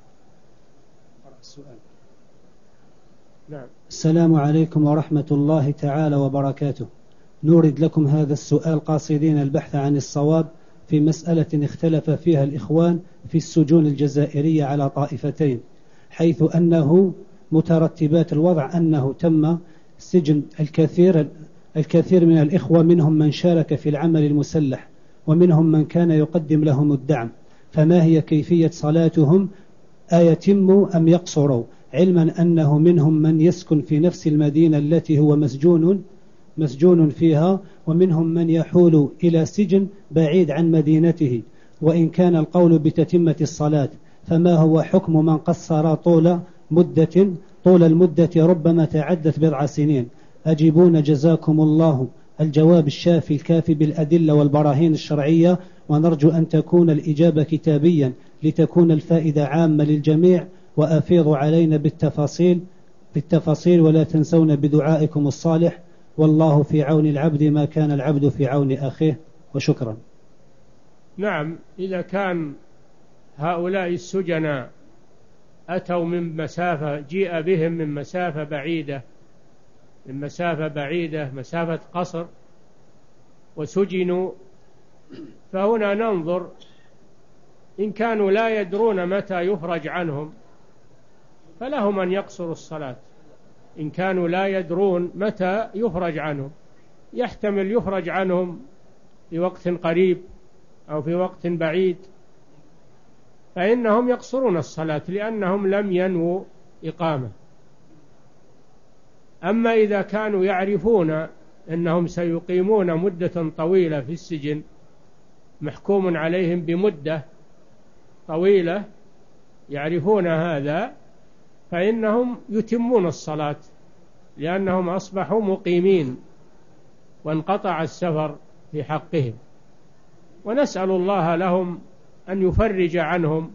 نعم. السلام عليكم ورحمة الله تعالى وبركاته. نورد لكم هذا السؤال قاصدين البحث عن الصواب في مسألة اختلف فيها الإخوان في السجون الجزائرية على طائفتين، حيث أنه مترتبات الوضع أنه تم سجن الكثير الكثير من الإخوة، منهم من شارك في العمل المسلح ومنهم من كان يقدم لهم الدعم، فما هي كيفية صلاتهم؟ أيتموا أم يقصروا؟ علما أنه منهم من يسكن في نفس المدينة التي هو مسجون مسجون فيها، ومنهم من يحول إلى سجن بعيد عن مدينته، وإن كان القول بتتمة الصلاة، فما هو حكم من قصر طول مدة طول المدة ربما تعدت بضع سنين؟ أجيبون جزاكم الله الجواب الشافي الكافي بالأدلة والبراهين الشرعية، ونرجو أن تكون الإجابة كتابيا لتكون الفائدة عامة للجميع، وأفيضوا علينا بالتفاصيل بالتفاصيل ولا تنسون بدعائكم الصالح، والله في عون العبد ما كان العبد في عون أخيه، وشكرا. نعم، إذا كان هؤلاء السجناء أتوا من مسافة، جيء بهم من مسافة بعيدة من مسافة بعيدة مسافة قصر وسجنوا، فهنا ننظر إن كانوا لا يدرون متى يفرج عنهم فلهم أن يقصروا الصلاة. إن كانوا لا يدرون متى يفرج عنهم، يحتمل يفرج عنهم في وقت قريب أو في وقت بعيد، فإنهم يقصرون الصلاة لأنهم لم ينووا إقامة. أما إذا كانوا يعرفون أنهم سيقيمون مدة طويلة في السجن، محكوم عليهم بمدة طويلة، يعرفون هذا، فإنهم يتمون الصلاة لأنهم أصبحوا مقيمين وانقطع السفر في حقهم. ونسأل الله لهم أن يفرج عنهم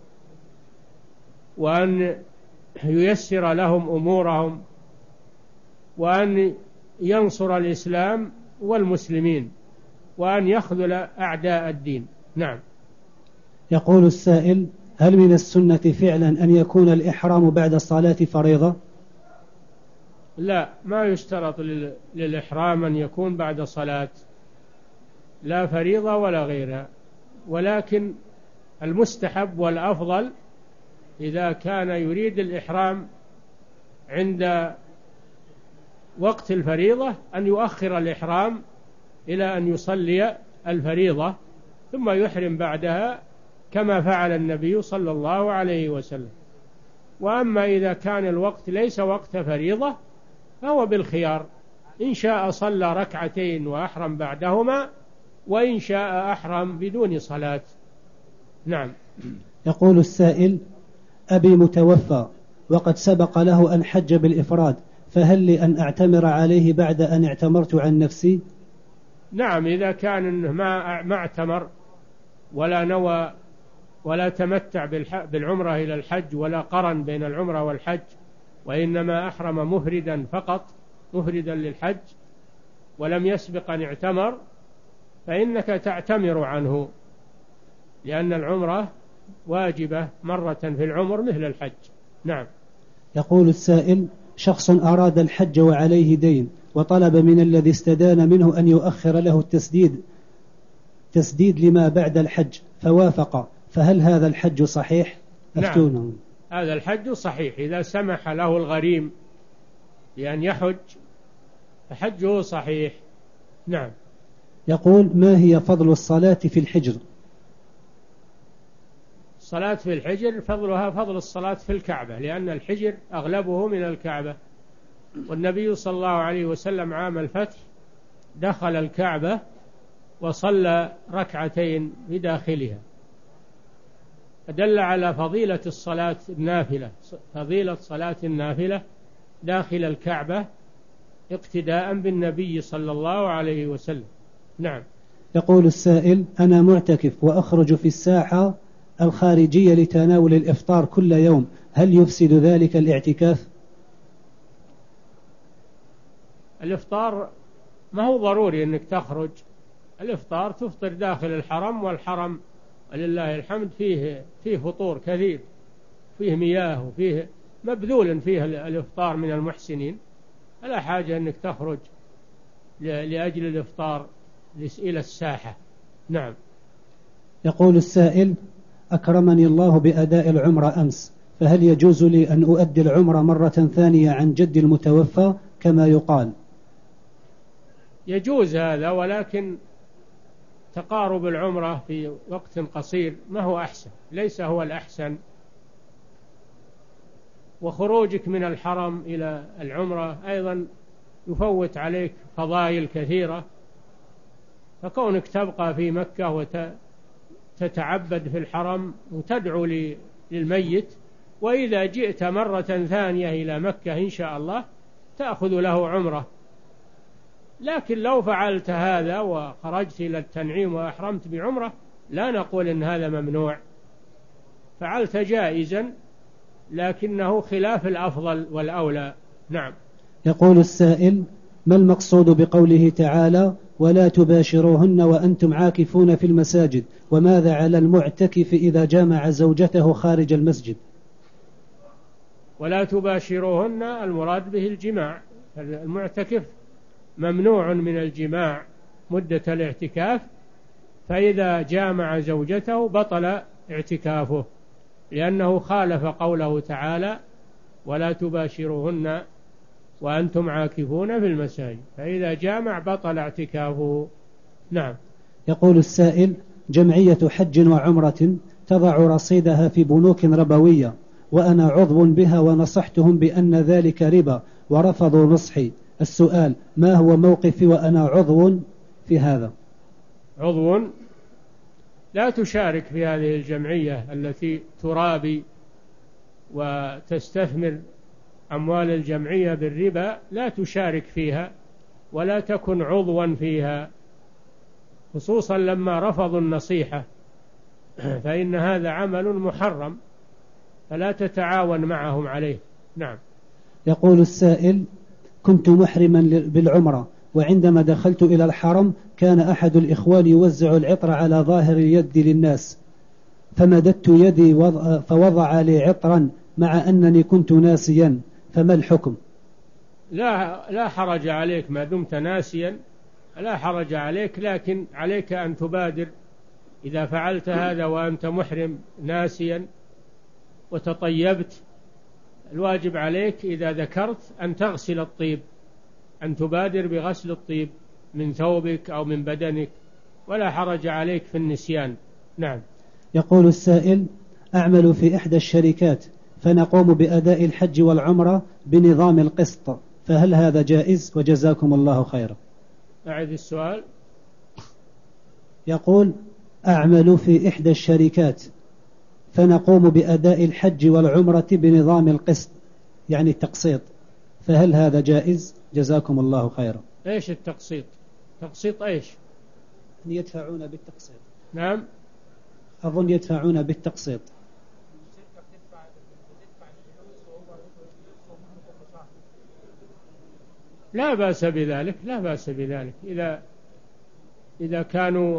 وأن ييسر لهم أمورهم وأن ينصر الإسلام والمسلمين وأن يخذل أعداء الدين. نعم. يقول السائل: هل من السنة فعلا أن يكون الإحرام بعد الصلاة فريضة؟ لا، ما يشترط للإحرام أن يكون بعد صلاة، لا فريضة ولا غيرها، ولكن المستحب والأفضل إذا كان يريد الإحرام عند وقت الفريضة أن يؤخر الإحرام إلى أن يصلي الفريضة ثم يحرم بعدها كما فعل النبي صلى الله عليه وسلم. وأما إذا كان الوقت ليس وقت فريضة فهو بالخيار، إن شاء صلى ركعتين وأحرم بعدهما، وإن شاء أحرم بدون صلاة. نعم. يقول السائل: أبي متوفى وقد سبق له أن حج بالإفراد، فهل لي أن أعتمر عليه بعد أن اعتمرت عن نفسي؟ نعم، إذا كان ما ما اعتمر ولا نوى ولا تمتع بالعمرة إلى الحج ولا قرن بين العمرة والحج، وإنما أحرم مفردا فقط، مفردا للحج ولم يسبق أن اعتمر، فإنك تعتمر عنه، لأن العمرة واجبة مرة في العمر مثل الحج. نعم. يقول السائل: شخص أراد الحج وعليه دين، وطلب من الذي استدان منه أن يؤخر له التسديد تسديد لما بعد الحج فوافق، فهل هذا الحج صحيح؟ نعم، هذا الحج صحيح إذا سمح له الغريم بأن يحج فحجه صحيح. نعم. يقول: ما هي فضل الصلاة في الحجر؟ الصلاة في الحجر فضلها فضل الصلاة في الكعبة، لأن الحجر أغلبه من الكعبة، والنبي صلى الله عليه وسلم عام الفتح دخل الكعبة وصلى ركعتين بداخلها، فدل على فضيلة الصلاة النافلة، فضيلة صلاة النافلة داخل الكعبة اقتداء بالنبي صلى الله عليه وسلم. نعم. يقول السائل: أنا معتكف وأخرج في الساحة الخارجية لتناول الإفطار كل يوم، هل يفسد ذلك الاعتكاف؟ الإفطار ما هو ضروري أنك تخرج، الإفطار تفطر داخل الحرم، والحرم ولله الحمد فيه فيه فطور كثير، فيه مياه وفيه مبذول فيه الإفطار من المحسنين، لا حاجة أنك تخرج لأجل الإفطار إلى الساحة. نعم. يقول السائل: أكرمني الله بأداء العمرة أمس، فهل يجوز لي أن أؤدي العمرة مرة ثانية عن جد المتوفى كما يقال؟ يجوز هذا، ولكن تقارب العمرة في وقت قصير ما هو أحسن، ليس هو الأحسن، وخروجك من الحرم إلى العمرة أيضا يفوت عليك فضائل كثيرة، فكونك تبقى في مكة وتتعبد في الحرم وتدعو للميت، وإذا جئت مرة ثانية إلى مكة إن شاء الله تأخذ له عمرة. لكن لو فعلت هذا وخرجت إلى التنعيم وأحرمت بعمرة لا نقول إن هذا ممنوع، فعلت جائزا، لكنه خلاف الأفضل والأولى. نعم. يقول السائل: ما المقصود بقوله تعالى: ولا تباشروهن وأنتم عاكفون في المساجد، وماذا على المعتكف إذا جامع زوجته خارج المسجد؟ ولا تباشروهن المراد به الجماع، المعتكف ممنوع من الجماع مدة الاعتكاف، فإذا جامع زوجته بطل اعتكافه، لأنه خالف قوله تعالى: ولا تباشروهن وأنتم عاكفون في المساجد، فإذا جامع بطل اعتكافه. نعم. يقول السائل: جمعية حج وعمرة تضع رصيدها في بنوك ربوية، وأنا عضو بها ونصحتهم بأن ذلك ربا ورفضوا نصحي، السؤال: ما هو موقفي وأنا عضو في هذا؟ عضو لا تشارك في هذه الجمعية التي ترابي وتستثمر أموال الجمعية بالربا، لا تشارك فيها ولا تكن عضوا فيها، خصوصا لما رفضوا النصيحة، فإن هذا عمل محرم فلا تتعاون معهم عليه. نعم. يقول السائل: كنت محرما بالعمرة، وعندما دخلت إلى الحرم كان أحد الإخوان يوزع العطر على ظاهر اليد للناس، فمددت يدي فوضع لي عطرا مع أنني كنت ناسيا، فما الحكم؟ لا لا حرج عليك ما دمت ناسيا، لا حرج عليك، لكن عليك أن تبادر إذا فعلت هذا وأنت محرم ناسيا وتطيبت. الواجب عليك إذا ذكرت أن تغسل الطيب، أن تبادر بغسل الطيب من ثوبك أو من بدنك، ولا حرج عليك في النسيان. نعم. يقول السائل: أعمل في إحدى الشركات، فنقوم بأداء الحج والعمرة بنظام القسط، فهل هذا جائز؟ وجزاكم الله خيرا. أعد السؤال. يقول: أعمل في إحدى الشركات، فنقوم بأداء الحج والعمرة بنظام القسط، يعني التقسيط، فهل هذا جائز؟ جزاكم الله خيرا. إيش التقسيط؟ تقسيط إيش؟ يدفعون بالتقسيط. نعم. أظن يدفعون بالتقسيط. لا بأس بذلك، لا بأس بذلك، إذا إذا كانوا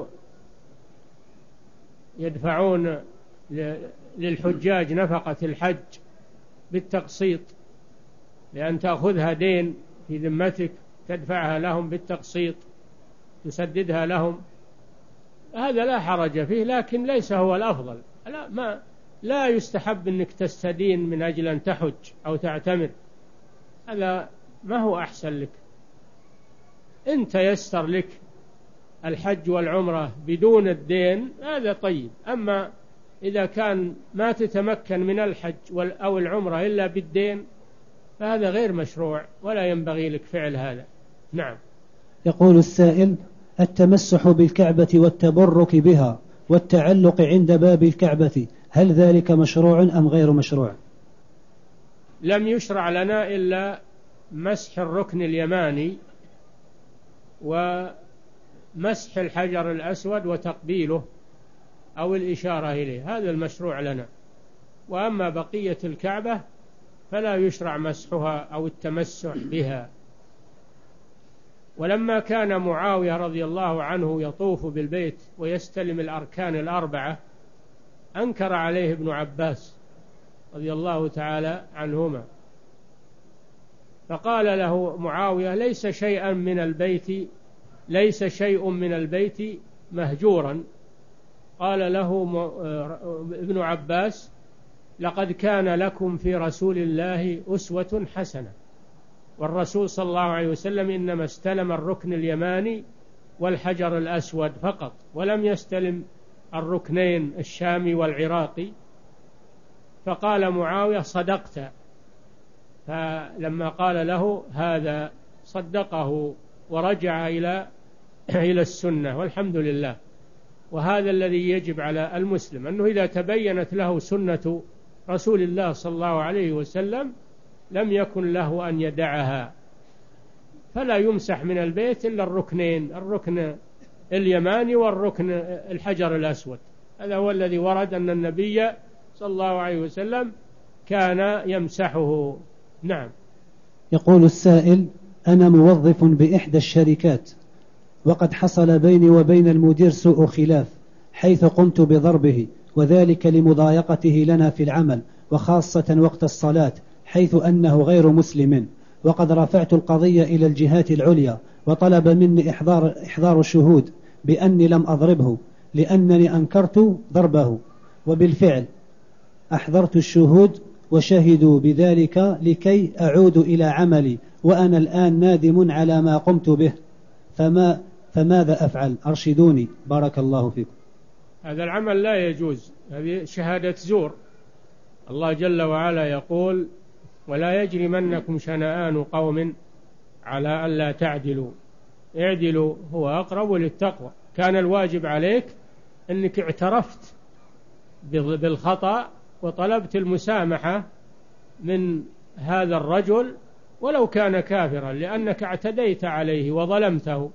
يدفعون للحجاج نفقة الحج بالتقسيط، لأن تأخذها دين في ذمتك تدفعها لهم بالتقسيط تسددها لهم، هذا لا حرج فيه، لكن ليس هو الأفضل. لا, ما لا يستحب أنك تستدين من أجل أن تحج أو تعتمر، هذا ما هو أحسن لك؟ إن تيسر لك الحج والعمرة بدون الدين هذا طيب، أما إذا كان ما تتمكن من الحج أو العمرة إلا بالدين فهذا غير مشروع ولا ينبغي لك فعل هذا. نعم. يقول السائل: التمسح بالكعبة والتبرك بها والتعلق عند باب الكعبة هل ذلك مشروع أم غير مشروع؟ لم يشرع لنا إلا مسح الركن اليماني ومسح الحجر الأسود وتقبيله أو الإشارة إليه، هذا المشروع لنا. وأما بقية الكعبة فلا يشرع مسحها أو التمسح بها. ولما كان معاوية رضي الله عنه يطوف بالبيت ويستلم الأركان الأربعة أنكر عليه ابن عباس رضي الله تعالى عنهما، فقال له معاوية: ليس شيئا من البيت ليس شيء من البيت مهجورا. قال له ابن عباس: لقد كان لكم في رسول الله أسوة حسنة، والرسول صلى الله عليه وسلم إنما استلم الركن اليماني والحجر الأسود فقط، ولم يستلم الركنين الشامي والعراقي. فقال معاوية: صدقت. فلما قال له هذا صدقه ورجع إلى إلى السنة، والحمد لله. وهذا الذي يجب على المسلم، أنه إذا تبينت له سنة رسول الله صلى الله عليه وسلم لم يكن له أن يدعها، فلا يمسح من البيت إلا الركنين، الركن اليماني والركن الحجر الأسود. هذا هو الذي ورد أن النبي صلى الله عليه وسلم كان يمسحه. نعم. يقول السائل: أنا موظف بإحدى الشركات، وقد حصل بيني وبين المدير سوء خلاف حيث قمت بضربه، وذلك لمضايقته لنا في العمل وخاصة وقت الصلاة، حيث أنه غير مسلم. وقد رفعت القضية إلى الجهات العليا وطلب مني إحضار, إحضار الشهود بأني لم أضربه لأنني أنكرت ضربه، وبالفعل أحضرت الشهود وشهدوا بذلك لكي أعود إلى عملي، وأنا الآن نادم على ما قمت به، فما فماذا أفعل؟ أرشدوني بارك الله فيكم. هذا العمل لا يجوز، هذه شهادة زور. الله جل وعلا يقول: ولا يجرمنكم شنآن قوم على ألا تعدلوا اعدلوا هو أقرب للتقوى. كان الواجب عليك أنك اعترفت بالخطأ وطلبت المسامحة من هذا الرجل ولو كان كافرا، لأنك اعتديت عليه وظلمته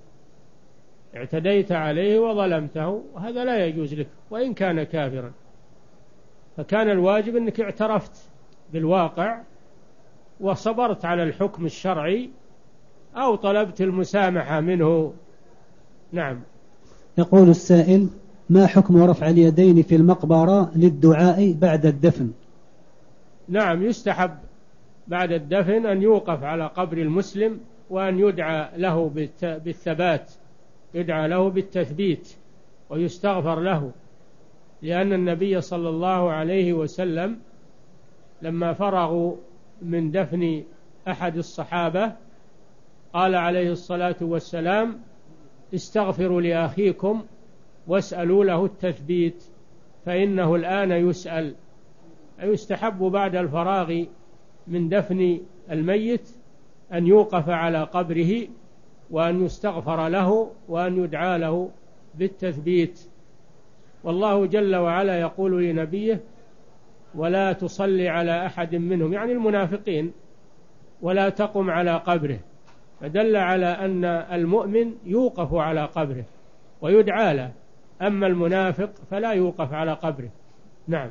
اعتديت عليه وظلمته وهذا لا يجوز لك وإن كان كافرا. فكان الواجب أنك اعترفت بالواقع وصبرت على الحكم الشرعي أو طلبت المسامحة منه. نعم. يقول السائل: ما حكم رفع اليدين في المقبرة للدعاء بعد الدفن؟ نعم، يستحب بعد الدفن أن يوقف على قبر المسلم وأن يدعى له بالثبات، يدعى له بالتثبيت ويستغفر له، لأن النبي صلى الله عليه وسلم لما فرغوا من دفن أحد الصحابة قال عليه الصلاة والسلام: استغفروا لأخيكم واسألوا له التثبيت فإنه الآن يسأل. يستحب بعد الفراغ من دفن الميت أن يوقف على قبره وأن يستغفر له وأن يدعى له بالتثبيت. والله جل وعلا يقول لنبيه: ولا تصلي على أحد منهم، يعني المنافقين، ولا تقم على قبره، فدل على أن المؤمن يوقف على قبره ويدعى له، أما المنافق فلا يوقف على قبره. نعم.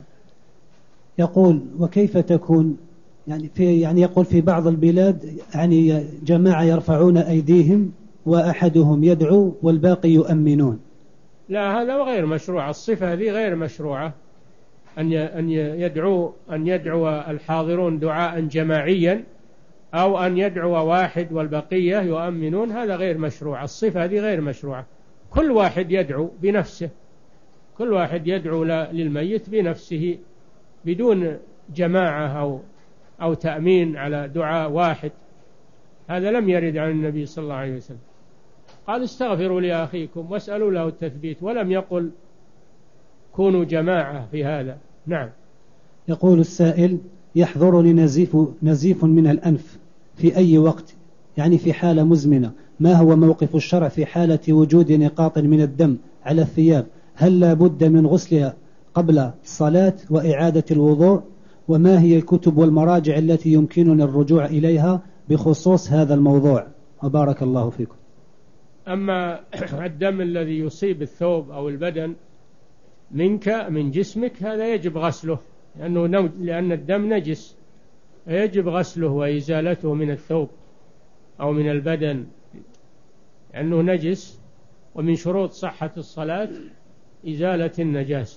يقول: وكيف تكون يعني في يعني يقول في بعض البلاد يعني جماعة يرفعون أيديهم وأحدهم يدعو والباقي يؤمنون. لا، هذا غير مشروع، الصفة هذه غير مشروعة، أن أن يدعو أن يدعو الحاضرون دعاء جماعيا أو أن يدعو واحد والبقية يؤمنون، هذا غير مشروع، الصفة هذه غير مشروعة. كل واحد يدعو بنفسه، كل واحد يدعو للميت بنفسه بدون جماعة أو أو تأمين على دعاء واحد، هذا لم يرد عن النبي صلى الله عليه وسلم. قال استغفروا لأخيكم واسألوا له التثبيت، ولم يقل كونوا جماعة في هذا. نعم. يقول السائل: يحضرني نزيف, نزيف من الأنف في أي وقت، يعني في حالة مزمنة، ما هو موقف الشرع في حالة وجود نقاط من الدم على الثياب؟ هل لا بد من غسلها قبل الصلاة وإعادة الوضوء؟ وما هي الكتب والمراجع التي يمكننا الرجوع إليها بخصوص هذا الموضوع؟ وبارك الله فيكم. أما الدم الذي يصيب الثوب أو البدن منك من جسمك هذا يجب غسله، لأنه لأن الدم نجس، يجب غسله وإزالته من الثوب أو من البدن لأنه نجس، ومن شروط صحة الصلاة إزالة النجاسة.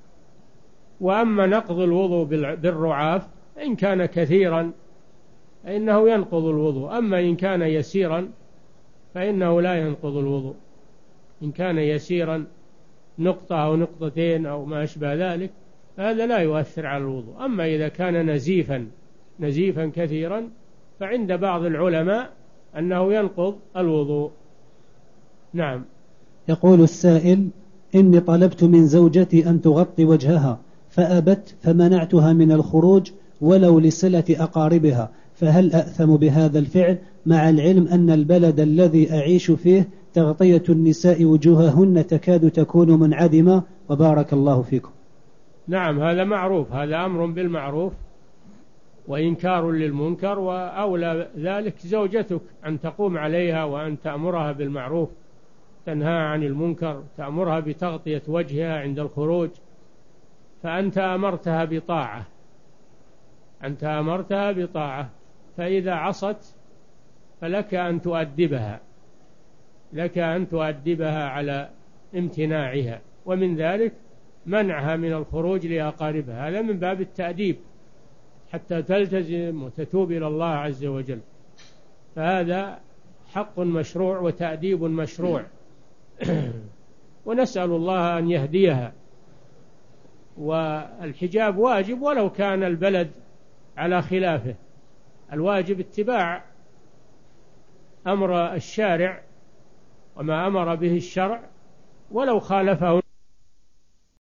وأما نقض الوضوء بالرعاف إن كان كثيرا فإنه ينقض الوضوء، أما إن كان يسيرا فإنه لا ينقض الوضوء. إن كان يسيرا نقطة أو نقطتين أو ما أشبه ذلك هذا لا يؤثر على الوضوء. أما إذا كان نزيفا نزيفا كثيرا فعند بعض العلماء أنه ينقض الوضوء. نعم. يقول السائل: إني طلبت من زوجتي أن تغطي وجهها فأبت، فمنعتها من الخروج ولو لصلة أقاربها، فهل أأثم بهذا الفعل مع العلم أن البلد الذي أعيش فيه تغطية النساء وجوههن تكاد تكون منعدمة؟ وبارك الله فيكم. نعم، هذا معروف، هذا أمر بالمعروف وإنكار للمنكر، وأولى ذلك زوجتك أن تقوم عليها وأن تأمرها بالمعروف، تنهى عن المنكر، تأمرها بتغطية وجهها عند الخروج، فأنت أمرتها بطاعة، أنت أمرتها بطاعة، فإذا عصت فلك أن تؤدبها، لك أن تؤدبها على امتناعها، ومن ذلك منعها من الخروج لأقاربها، هذا من باب التأديب حتى تلتزم وتتوب إلى الله عز وجل، فهذا حق مشروع وتأديب مشروع ونسأل الله أن يهديها. والحجاب واجب ولو كان البلد على خلافه، الواجب اتباع أمر الشارع وما أمر به الشرع ولو خالفه